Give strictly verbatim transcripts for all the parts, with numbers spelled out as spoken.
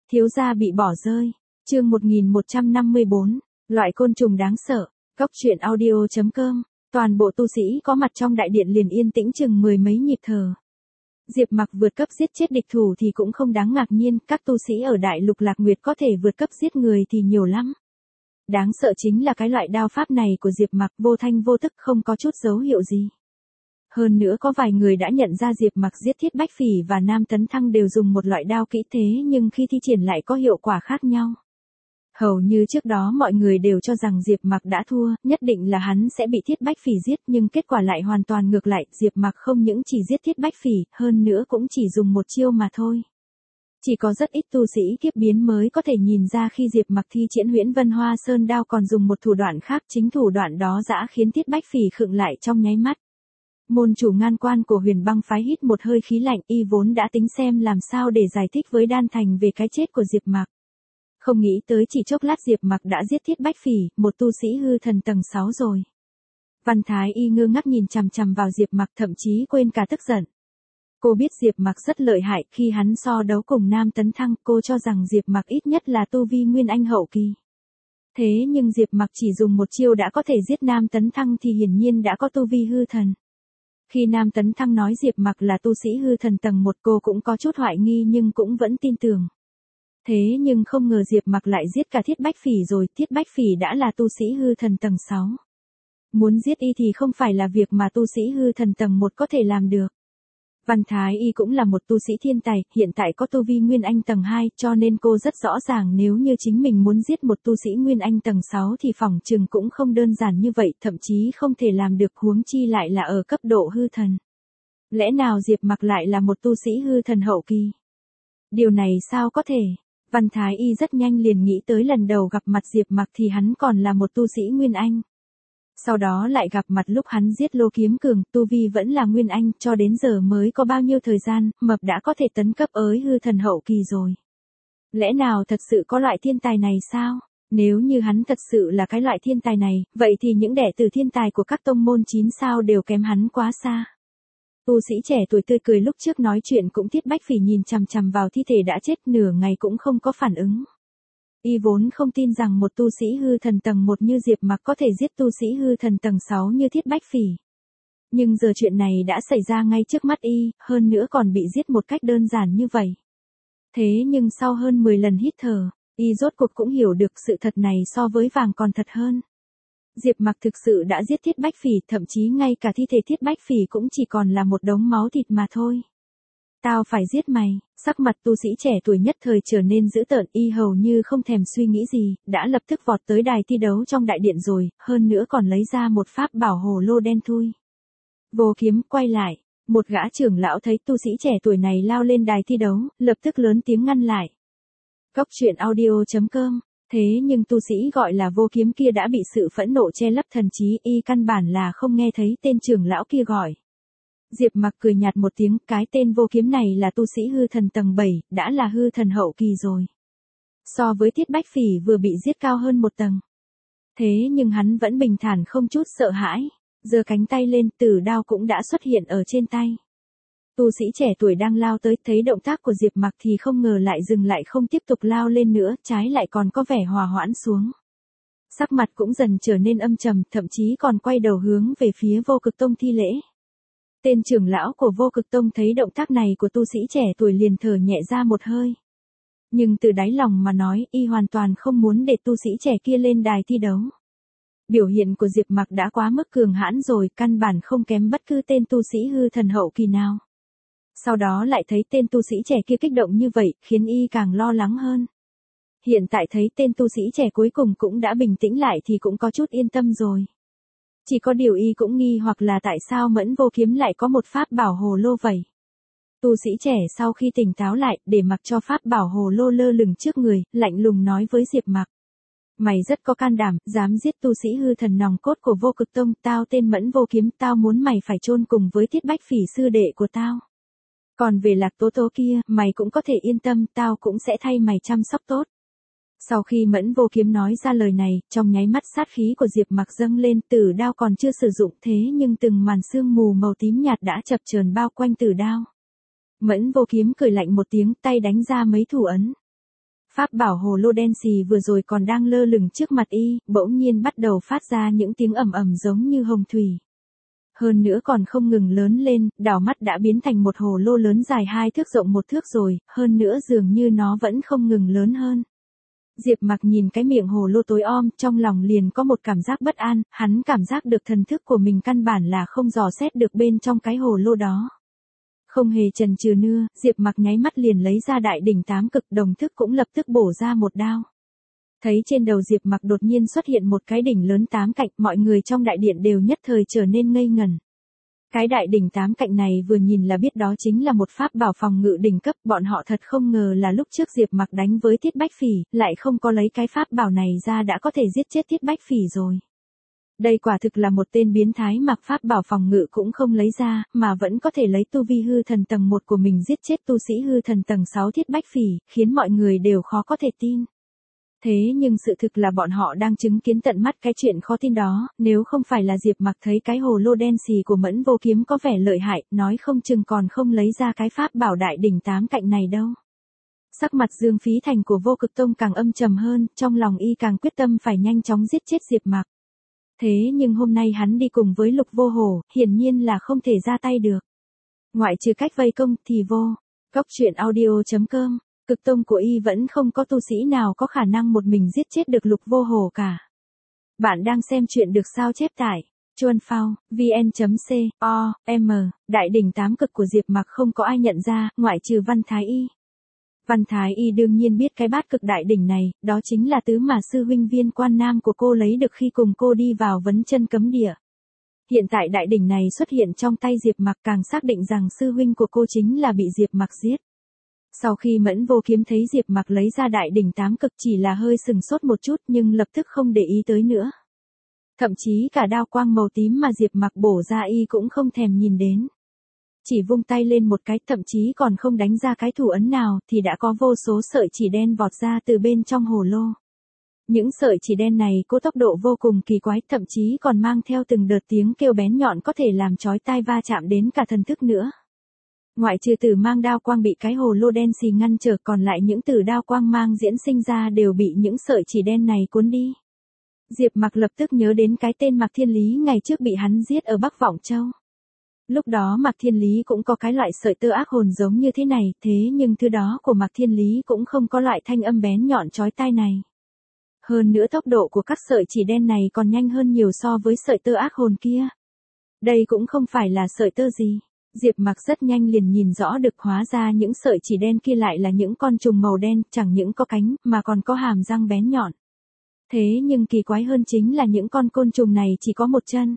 Thiếu gia bị bỏ rơi. Chương một nghìn một trăm năm mươi bốn. Loại côn trùng đáng sợ. Cốc truyện audio chấm com. Toàn bộ tu sĩ có mặt trong đại điện liền yên tĩnh chừng mười mấy nhịp thở. Diệp Mặc vượt cấp giết chết địch thủ thì cũng không đáng ngạc nhiên, các tu sĩ ở Đại Lục Lạc Nguyệt có thể vượt cấp giết người thì nhiều lắm. Đáng sợ chính là cái loại đao pháp này của Diệp Mặc vô thanh vô tức, không có chút dấu hiệu gì. Hơn nữa có vài người đã nhận ra Diệp Mặc giết Thiết Bách Phỉ và Nam Tấn Thăng đều dùng một loại đao kỹ thế nhưng khi thi triển lại có hiệu quả khác nhau. Hầu như trước đó mọi người đều cho rằng Diệp Mặc đã thua, nhất định là hắn sẽ bị Thiết Bách Phỉ giết, nhưng kết quả lại hoàn toàn ngược lại, Diệp Mặc không những chỉ giết Thiết Bách Phỉ, hơn nữa cũng chỉ dùng một chiêu mà thôi. Chỉ có rất ít tu sĩ kiếp biến mới có thể nhìn ra khi Diệp Mặc thi triển Huyễn Vân Hoa Sơn đao còn dùng một thủ đoạn khác, chính thủ đoạn đó dã khiến Thiết Bách Phỉ khựng lại trong nháy mắt. Môn chủ Ngan Quan của Huyền Băng phái hít một hơi khí lạnh, y vốn đã tính xem làm sao để giải thích với Đan Thành về cái chết của Diệp Mặc. Không nghĩ tới chỉ chốc lát Diệp Mặc đã giết Thiết Bách Phỉ, một tu sĩ hư thần tầng sáu rồi. Văn Thái Y ngơ ngác nhìn chằm chằm vào Diệp Mặc, thậm chí quên cả tức giận. Cô biết Diệp Mặc rất lợi hại, khi hắn so đấu cùng Nam Tấn Thăng, cô cho rằng Diệp Mặc ít nhất là tu vi Nguyên Anh hậu kỳ. Thế nhưng Diệp Mặc chỉ dùng một chiêu đã có thể giết Nam Tấn Thăng thì hiển nhiên đã có tu vi hư thần. Khi Nam Tấn Thăng nói Diệp Mặc là tu sĩ hư thần tầng một, cô cũng có chút hoài nghi nhưng cũng vẫn tin tưởng. Thế nhưng không ngờ Diệp Mặc lại giết cả Thiết Bách Phỉ rồi, Thiết Bách Phỉ đã là tu sĩ hư thần tầng sáu. Muốn giết y thì không phải là việc mà tu sĩ hư thần tầng một có thể làm được. Văn Thái Y cũng là một tu sĩ thiên tài, hiện tại có tu vi Nguyên Anh tầng hai, cho nên cô rất rõ ràng nếu như chính mình muốn giết một tu sĩ Nguyên Anh tầng sáu thì phỏng chừng cũng không đơn giản như vậy, thậm chí không thể làm được, huống chi lại là ở cấp độ hư thần. Lẽ nào Diệp Mặc lại là một tu sĩ hư thần hậu kỳ? Điều này sao có thể? Văn Thái Y rất nhanh liền nghĩ tới lần đầu gặp mặt Diệp Mặc thì hắn còn là một tu sĩ Nguyên Anh. Sau đó lại gặp mặt lúc hắn giết Lô Kiếm Cường, tu vi vẫn là Nguyên Anh, cho đến giờ mới có bao nhiêu thời gian, mập đã có thể tấn cấp ới hư thần hậu kỳ rồi. Lẽ nào thật sự có loại thiên tài này sao? Nếu như hắn thật sự là cái loại thiên tài này, vậy thì những đệ tử thiên tài của các tông môn chín sao đều kém hắn quá xa. Tu sĩ trẻ tuổi tươi cười lúc trước nói chuyện cũng Thiết Bách Phỉ nhìn chằm chằm vào thi thể đã chết nửa ngày cũng không có phản ứng. Y vốn không tin rằng một tu sĩ hư thần tầng một như Diệp Mặc có thể giết tu sĩ hư thần tầng sáu như Thiết Bách Phỉ. Nhưng giờ chuyện này đã xảy ra ngay trước mắt y, hơn nữa còn bị giết một cách đơn giản như vậy. Thế nhưng sau hơn mười lần hít thở, y rốt cuộc cũng hiểu được sự thật này so với vàng còn thật hơn. Diệp Mặc thực sự đã giết Thiết Bách Phỉ, thậm chí ngay cả thi thể Thiết Bách Phỉ cũng chỉ còn là một đống máu thịt mà thôi. Tao phải giết mày, sắc mặt tu sĩ trẻ tuổi nhất thời trở nên dữ tợn, y hầu như không thèm suy nghĩ gì, đã lập tức vọt tới đài thi đấu trong đại điện rồi, hơn nữa còn lấy ra một pháp bảo hồ lô đen thui. Vô Kiếm quay lại, một gã trưởng lão thấy tu sĩ trẻ tuổi này lao lên đài thi đấu, lập tức lớn tiếng ngăn lại. Cốc truyện audio chấm com. Thế nhưng tu sĩ gọi là Vô Kiếm kia đã bị sự phẫn nộ che lấp thần trí, y căn bản là không nghe thấy tên trưởng lão kia gọi. Diệp Mặc cười nhạt một tiếng, cái tên Vô Kiếm này là tu sĩ hư thần tầng bảy, đã là hư thần hậu kỳ rồi. So với Thiết Bách Phỉ vừa bị giết cao hơn một tầng. Thế nhưng hắn vẫn bình thản không chút sợ hãi, giơ cánh tay lên, tử đao cũng đã xuất hiện ở trên tay. Tu sĩ trẻ tuổi đang lao tới, thấy động tác của Diệp Mặc thì không ngờ lại dừng lại, không tiếp tục lao lên nữa, trái lại còn có vẻ hòa hoãn xuống. Sắc mặt cũng dần trở nên âm trầm, thậm chí còn quay đầu hướng về phía Vô Cực Tông thi lễ. Tên trưởng lão của Vô Cực Tông thấy động tác này của tu sĩ trẻ tuổi liền thở nhẹ ra một hơi. Nhưng từ đáy lòng mà nói, y hoàn toàn không muốn để tu sĩ trẻ kia lên đài thi đấu. Biểu hiện của Diệp Mặc đã quá mức cường hãn rồi, căn bản không kém bất cứ tên tu sĩ hư thần hậu kỳ nào. Sau đó lại thấy tên tu sĩ trẻ kia kích động như vậy, khiến y càng lo lắng hơn. Hiện tại thấy tên tu sĩ trẻ cuối cùng cũng đã bình tĩnh lại thì cũng có chút yên tâm rồi. Chỉ có điều y cũng nghi hoặc là tại sao Mẫn Vô Kiếm lại có một pháp bảo hồ lô vậy. Tu sĩ trẻ sau khi tỉnh táo lại, để mặc cho pháp bảo hồ lô lơ lửng trước người, lạnh lùng nói với Diệp Mặc. Mày rất có can đảm, dám giết tu sĩ hư thần nòng cốt của Vô Cực Tông, tao tên Mẫn Vô Kiếm, tao muốn mày phải chôn cùng với Thiết Bách Phỉ sư đệ của tao. Còn về Lạc Tố Tố kia, mày cũng có thể yên tâm, tao cũng sẽ thay mày chăm sóc tốt. Sau khi Mẫn Vô Kiếm nói ra lời này, trong nháy mắt sát khí của Diệp Mặc dâng lên, tử đao còn chưa sử dụng thế nhưng từng màn sương mù màu tím nhạt đã chập chờn bao quanh tử đao. Mẫn Vô Kiếm cười lạnh một tiếng, tay đánh ra mấy thủ ấn. Pháp bảo hồ lô đen xì vừa rồi còn đang lơ lửng trước mặt y, bỗng nhiên bắt đầu phát ra những tiếng ầm ầm giống như hồng thủy. Hơn nữa còn không ngừng lớn lên, đảo mắt đã biến thành một hồ lô lớn dài hai thước rộng một thước rồi, hơn nữa dường như nó vẫn không ngừng lớn hơn. Diệp Mặc nhìn cái miệng hồ lô tối om, trong lòng liền có một cảm giác bất an, hắn cảm giác được thần thức của mình căn bản là không dò xét được bên trong cái hồ lô đó. Không hề chần chừ nữa, Diệp Mặc nháy mắt liền lấy ra đại đỉnh tám cực, đồng thức cũng lập tức bổ ra một đao. Thấy trên đầu Diệp Mặc đột nhiên xuất hiện một cái đỉnh lớn tám cạnh, mọi người trong đại điện đều nhất thời trở nên ngây ngẩn. Cái đại đỉnh tám cạnh này vừa nhìn là biết đó chính là một pháp bảo phòng ngự đỉnh cấp, bọn họ thật không ngờ là lúc trước Diệp Mặc đánh với Thiết Bách Phỉ, lại không có lấy cái pháp bảo này ra đã có thể giết chết Thiết Bách Phỉ rồi. Đây quả thực là một tên biến thái mặc pháp bảo phòng ngự cũng không lấy ra, mà vẫn có thể lấy tu vi hư thần tầng một của mình giết chết tu sĩ hư thần tầng sáu Thiết Bách Phỉ, khiến mọi người đều khó có thể tin. Thế nhưng sự thực là bọn họ đang chứng kiến tận mắt cái chuyện khó tin đó, nếu không phải là Diệp Mặc thấy cái hồ lô đen xì của Mẫn Vô Kiếm có vẻ lợi hại, nói không chừng còn không lấy ra cái pháp bảo đại đỉnh tám cạnh này đâu. Sắc mặt Dương Phí Thành của Vô Cực Tông càng âm trầm hơn, trong lòng y càng quyết tâm phải nhanh chóng giết chết Diệp Mặc. Thế nhưng hôm nay hắn đi cùng với Lục Vô Hổ, hiển nhiên là không thể ra tay được. Ngoại trừ cách vây công thì vô. Cốc truyện audio chấm com, Cực Tông của y vẫn không có tu sĩ nào có khả năng một mình giết chết được Lục Vô Hổ cả. Bạn đang xem chuyện được sao chép tại chuan phao, vn.com, đại đỉnh tám cực của Diệp Mặc không có ai nhận ra, ngoại trừ Văn Thái Y. Văn Thái Y đương nhiên biết cái bát cực đại đỉnh này, đó chính là thứ mà sư huynh Viên Quan Nam của cô lấy được khi cùng cô đi vào vấn chân cấm địa. Hiện tại đại đỉnh này xuất hiện trong tay Diệp Mặc càng xác định rằng sư huynh của cô chính là bị Diệp Mặc giết. Sau khi Mẫn Vô Kiếm thấy Diệp Mặc lấy ra đại đỉnh tám cực chỉ là hơi sừng sốt một chút nhưng lập tức không để ý tới nữa. Thậm chí cả đao quang màu tím mà Diệp Mặc bổ ra y cũng không thèm nhìn đến. Chỉ vung tay lên một cái, thậm chí còn không đánh ra cái thủ ấn nào thì đã có vô số sợi chỉ đen vọt ra từ bên trong hồ lô. Những sợi chỉ đen này có tốc độ vô cùng kỳ quái, thậm chí còn mang theo từng đợt tiếng kêu bén nhọn có thể làm chói tai va chạm đến cả thần thức nữa. Ngoại trừ tử mang đao quang bị cái hồ lô đen xì ngăn trở, còn lại những tử đao quang mang diễn sinh ra đều bị những sợi chỉ đen này cuốn đi. Diệp Mặc lập tức nhớ đến cái tên Mạc Thiên Lý ngày trước bị hắn giết ở Bắc Vọng Châu. Lúc đó Mạc Thiên Lý cũng có cái loại sợi tơ ác hồn giống như thế này, thế nhưng thứ đó của Mạc Thiên Lý cũng không có loại thanh âm bén nhọn chói tai này. Hơn nữa tốc độ của các sợi chỉ đen này còn nhanh hơn nhiều so với sợi tơ ác hồn kia. Đây cũng không phải là sợi tơ gì. Diệp Mặc rất nhanh liền nhìn rõ được, hóa ra những sợi chỉ đen kia lại là những con trùng màu đen, chẳng những có cánh mà còn có hàm răng bén nhọn. Thế nhưng kỳ quái hơn chính là những con côn trùng này chỉ có một chân.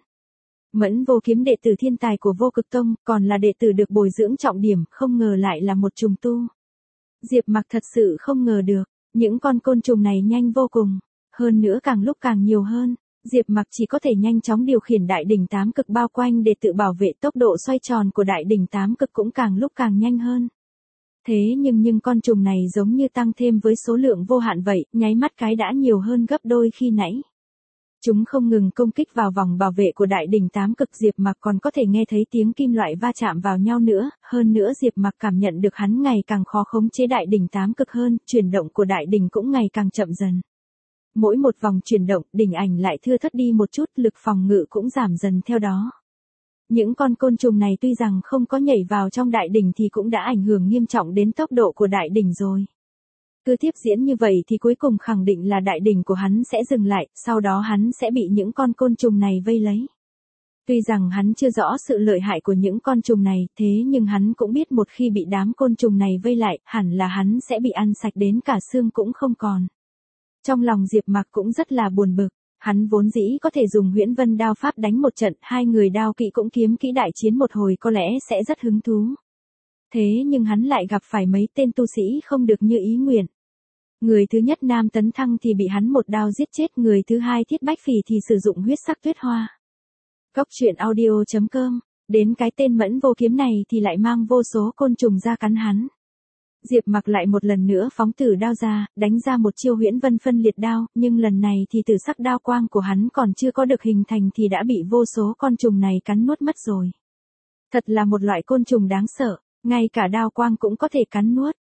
Mẫn Vô Kiếm đệ tử thiên tài của Vô Cực Tông, còn là đệ tử được bồi dưỡng trọng điểm, không ngờ lại là một trùng tu. Diệp Mặc thật sự không ngờ được, những con côn trùng này nhanh vô cùng, hơn nữa càng lúc càng nhiều hơn. Diệp Mặc chỉ có thể nhanh chóng điều khiển đại đỉnh tám cực bao quanh để tự bảo vệ, tốc độ xoay tròn của đại đỉnh tám cực cũng càng lúc càng nhanh hơn. Thế nhưng nhưng con trùng này giống như tăng thêm với số lượng vô hạn vậy, nháy mắt cái đã nhiều hơn gấp đôi khi nãy. Chúng không ngừng công kích vào vòng bảo vệ của đại đỉnh tám cực, Diệp Mặc còn có thể nghe thấy tiếng kim loại va chạm vào nhau nữa, hơn nữa Diệp Mặc cảm nhận được hắn ngày càng khó khống chế đại đỉnh tám cực hơn, chuyển động của đại đỉnh cũng ngày càng chậm dần. Mỗi một vòng chuyển động, đỉnh ảnh lại thưa thớt đi một chút, lực phòng ngự cũng giảm dần theo đó. Những con côn trùng này tuy rằng không có nhảy vào trong đại đỉnh thì cũng đã ảnh hưởng nghiêm trọng đến tốc độ của đại đỉnh rồi. Cứ tiếp diễn như vậy thì cuối cùng khẳng định là đại đỉnh của hắn sẽ dừng lại, sau đó hắn sẽ bị những con côn trùng này vây lấy. Tuy rằng hắn chưa rõ sự lợi hại của những con trùng này, thế nhưng hắn cũng biết một khi bị đám côn trùng này vây lại, hẳn là hắn sẽ bị ăn sạch đến cả xương cũng không còn. Trong lòng Diệp Mặc cũng rất là buồn bực, hắn vốn dĩ có thể dùng Huyễn Vân đao pháp đánh một trận, hai người đao kỵ cũng kiếm kỹ đại chiến một hồi có lẽ sẽ rất hứng thú. Thế nhưng hắn lại gặp phải mấy tên tu sĩ không được như ý nguyện. Người thứ nhất Nam Tấn Thăng thì bị hắn một đao giết chết, người thứ hai Thiết Bách Phỉ thì sử dụng huyết sắc tuyết hoa. Cốc truyện audio chấm com, đến cái tên Mẫn Vô Kiếm này thì lại mang vô số côn trùng ra cắn hắn. Diệp Mặc lại một lần nữa phóng tử đao ra, đánh ra một chiêu Huyễn Vân phân liệt đao, nhưng lần này thì tử sắc đao quang của hắn còn chưa có được hình thành thì đã bị vô số con trùng này cắn nuốt mất rồi. Thật là một loại côn trùng đáng sợ, ngay cả đao quang cũng có thể cắn nuốt.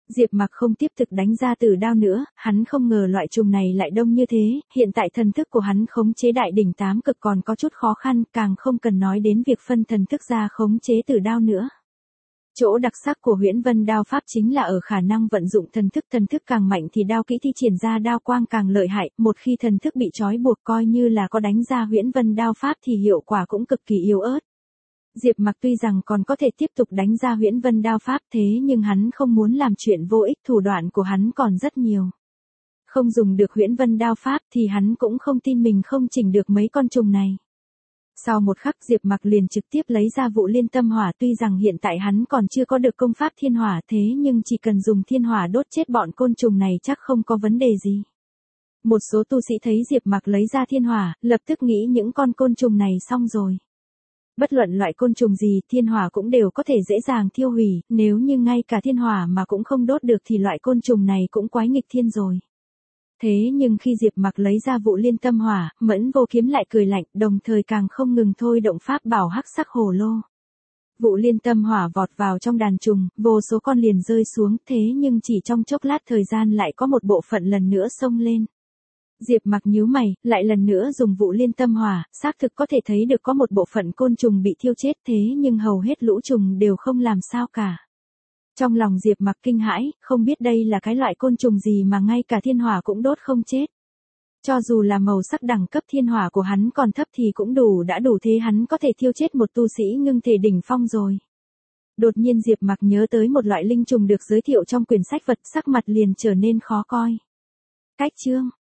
Diệp Mặc không tiếp tục đánh ra tử đao nữa, hắn không ngờ loại trùng này lại đông như thế, hiện tại thần thức của hắn khống chế đại đỉnh tám cực còn có chút khó khăn, càng không cần nói đến việc phân thần thức ra khống chế tử đao nữa. Chỗ đặc sắc của Huyễn Vân đao pháp chính là ở khả năng vận dụng thần thức, thần thức càng mạnh thì đao kỹ thi triển ra đao quang càng lợi hại, một khi thần thức bị trói buộc coi như là có đánh ra Huyễn Vân đao pháp thì hiệu quả cũng cực kỳ yếu ớt. Diệp Mặc tuy rằng còn có thể tiếp tục đánh ra Huyễn Vân đao pháp thế nhưng hắn không muốn làm chuyện vô ích, thủ đoạn của hắn còn rất nhiều. Không dùng được Huyễn Vân đao pháp thì hắn cũng không tin mình không chỉnh được mấy con trùng này. Sau một khắc Diệp Mặc liền trực tiếp lấy ra Vụ Liên Tâm Hỏa, tuy rằng hiện tại hắn còn chưa có được công pháp thiên hỏa thế nhưng chỉ cần dùng thiên hỏa đốt chết bọn côn trùng này chắc không có vấn đề gì. Một số tu sĩ thấy Diệp Mặc lấy ra thiên hỏa, lập tức nghĩ những con côn trùng này xong rồi. Bất luận loại côn trùng gì, thiên hỏa cũng đều có thể dễ dàng thiêu hủy, nếu như ngay cả thiên hỏa mà cũng không đốt được thì loại côn trùng này cũng quái nghịch thiên rồi. Thế nhưng khi Diệp Mặc lấy ra Vụ Liên Tâm Hỏa, Mẫn Vô Kiếm lại cười lạnh, đồng thời càng không ngừng thôi động pháp bảo hắc sắc hồ lô. Vụ Liên Tâm Hỏa vọt vào trong đàn trùng, vô số con liền rơi xuống, thế nhưng chỉ trong chốc lát thời gian lại có một bộ phận lần nữa xông lên. Diệp Mặc nhíu mày, lại lần nữa dùng Vụ Liên Tâm Hỏa, xác thực có thể thấy được có một bộ phận côn trùng bị thiêu chết thế nhưng hầu hết lũ trùng đều không làm sao cả. Trong lòng Diệp Mặc kinh hãi, không biết đây là cái loại côn trùng gì mà ngay cả thiên hỏa cũng đốt không chết. Cho dù là màu sắc đẳng cấp thiên hỏa của hắn còn thấp thì cũng đủ đã đủ thế hắn có thể thiêu chết một tu sĩ ngưng thể đỉnh phong rồi. Đột nhiên Diệp Mặc nhớ tới một loại linh trùng được giới thiệu trong quyển sách vật, sắc mặt liền trở nên khó coi. Cách chương